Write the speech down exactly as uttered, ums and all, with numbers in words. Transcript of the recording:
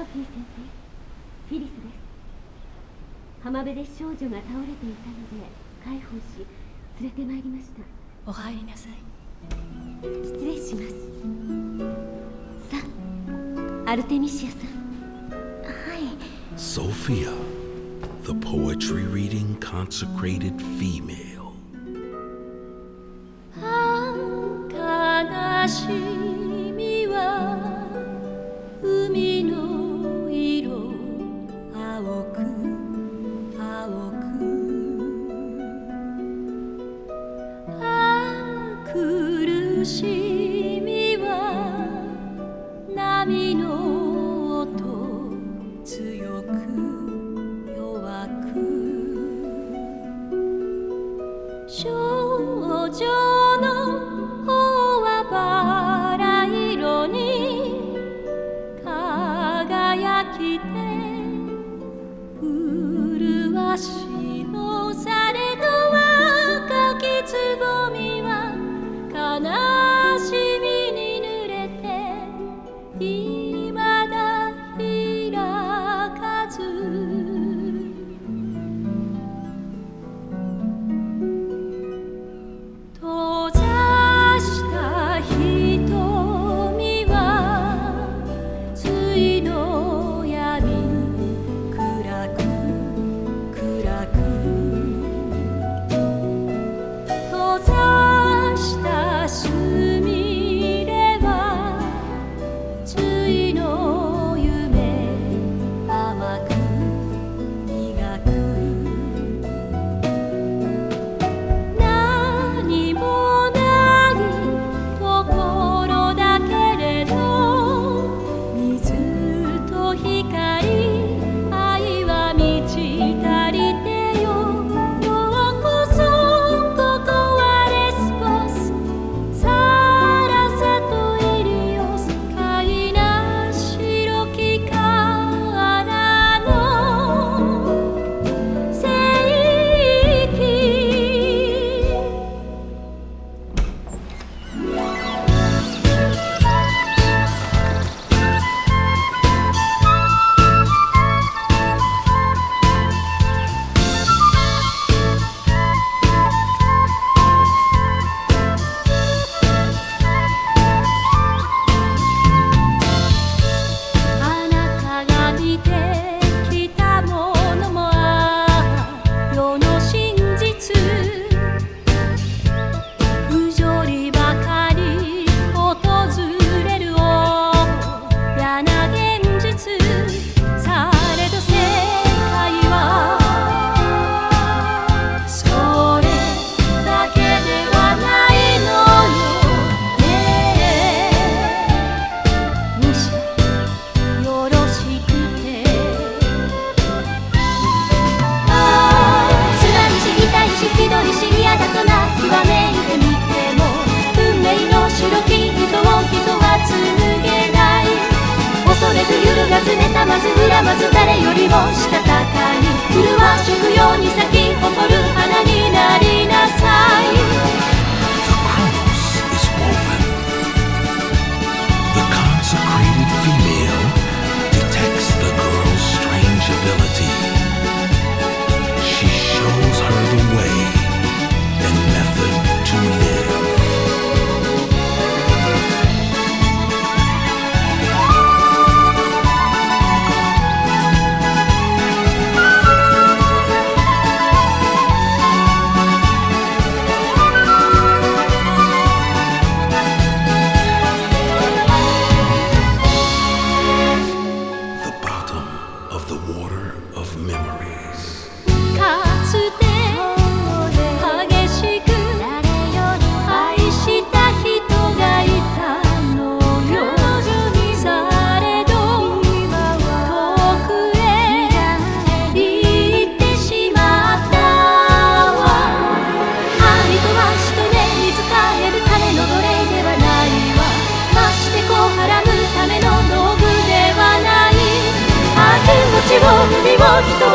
フィー先生、フィリスです。浜辺で少女が倒れていたので介抱し連れてまいりました。 お入りなさい。 失礼します。さあ、アルテミシアさん。はい。 Sophia, the poetry reading consecrated female. 悲しみは海の色青く青くあ苦しみは波の音強く弱く少女の方はバラ色に輝きて麗しのされど若きつぼみは悲しみに濡れていまだ開かず閉ざした瞳は水の闇暗く暗く閉ざしたすみれはついの夢甘く苦く何もないところだけれど水と光愛は満ち足りてよようこそここはレスボスサラサとイリオス貝な白きからの聖域あなたが見てきたものもああ世の真実不条理ばかり訪れる嫌な現実されど世界はそれだけではないのよねえ西よろしくてああ砂にし痛いしひどいし嫌だとな極めてみても運命の白き糸を人は紡げない恐れず揺るがず妬まず恨まず誰よりもしたたかに麗しくように咲き誇る花になりなさい The chronos is woven. The consecrated female detects the girl's strange ability. She shows her the way and method to live. The bottom of the water of memories. かつて激しく愛した人がいたのよされど遠くへ行ってしまったわ愛とはしとねに仕えるための奴隷ではないわまして子はらむための道具ではないあ気持ちを海を人